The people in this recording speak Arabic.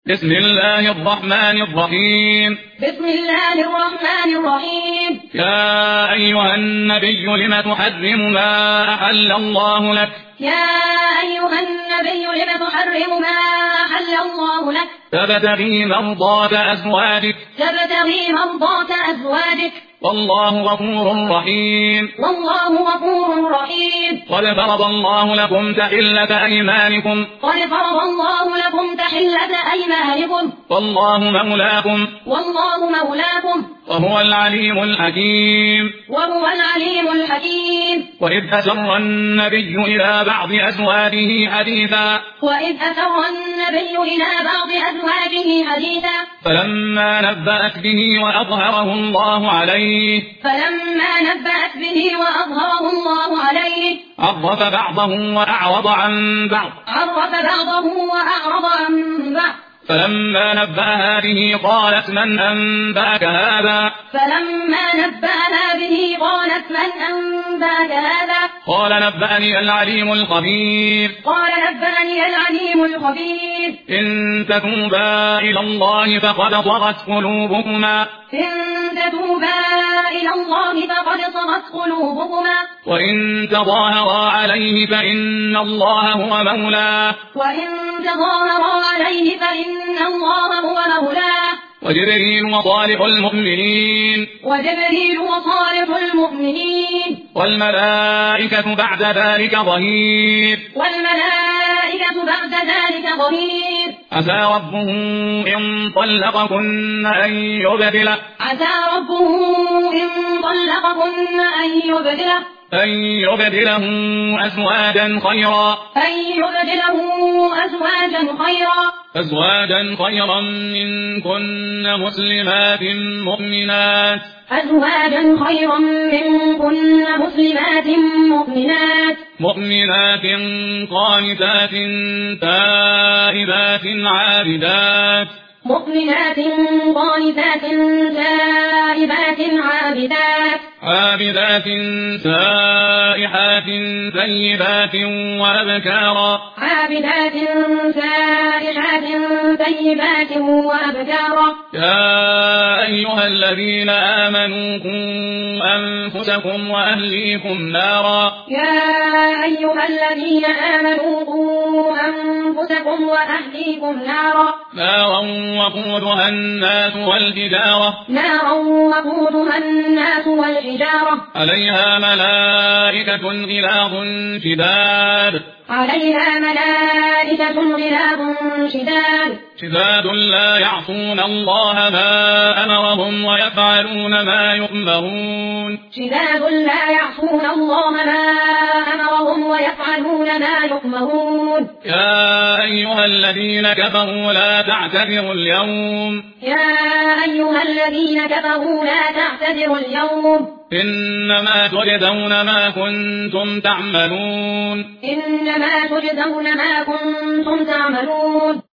بسم الله الرحمن الرحيم. بسم الله الرحمن الرحيم. يا أيها النبي لم تحرم ما أحل الله لك؟ يا أيها النبي لم تحرم ما أحل الله لك؟ تبتغي مرضات أزواجك. تبتغي مرضات أزواجك. والله غفور رحيم. والله غفور رحيم. قد فرض الله لكم تحلة أيمانكم. قد فرض الله لكم تحلة أيمانكم. والله مولاكم. والله مولاكم. وهو العليم الحكيم. وهو العليم الحكيم. وإذ أسر النبي إلى بعض أزواجه حديثا. وإذ أسر النبي إلى بعض أزواجه حديثا. فلما نبأت به وأظهره الله عليه. فلما نبأت به وأظهره الله عليه. عرف بعضه وأعرض عن بعض. عرف بعضه وأعرض عن بعض. فلما نبأها به قالت من أنبأك هذا؟ فلما نبأها به قالت من أنبأك هذا؟ قال نبأني العليم الخبير. قال نبأني العليم الخبير. إن تتوبا إلى الله فقد طغت قلوبكما. إن تتوبا إلى الله فقد طغت قلوبكما. وإن تظاهرا عليه فإن الله هو مولاه. وإن تظاهرا عليه فإن الله هو مولاه. وجبريل وصالح المؤمنين. وجبريل وصالح المؤمنين. والملائكة بعد ذلك ظهير. والملائكة بعد ذلك ظهير. عسى ربه إن طلقكن أن يبدله. عسى ربه إن طلقكن أن يبدله أزواجا خيرا. أزواجا خيرا منكن مسلمات مؤمنات. أزواجا خيرا منكن مسلمات مؤمنات قانتات تائبات عابدات. مؤمنات قانتات تائبات عابدات. عابدات سائحات ثيبات وأبكارا. عابدات سائحات ثيبات وأبكارا. يا أيها الذين آمنوا قوا أنفسكم وأهليكم نارا. يا أيها الذين آمنوا قوا أنفسكم وأهليكم نارا. نارا وقودها الناس والحجارة. نارا وقودها الناس والحجارة. عليها ملائكة غلاظ شداد. عليها ملائكة غلاظ شداد لا يعصون الله ما أمرهم ويفعلون ما يؤمرون. شداد لا يعصون الله ما أمرهم ويفعلون ما يؤمرون. يا أيها الذين كفروا لا تعتذروا اليوم. يا أيها الذين كفروا لا تعتذروا اليوم. إنما تجزون ما كنتم تعملون. إنما تجزون ما كنتم تعملون.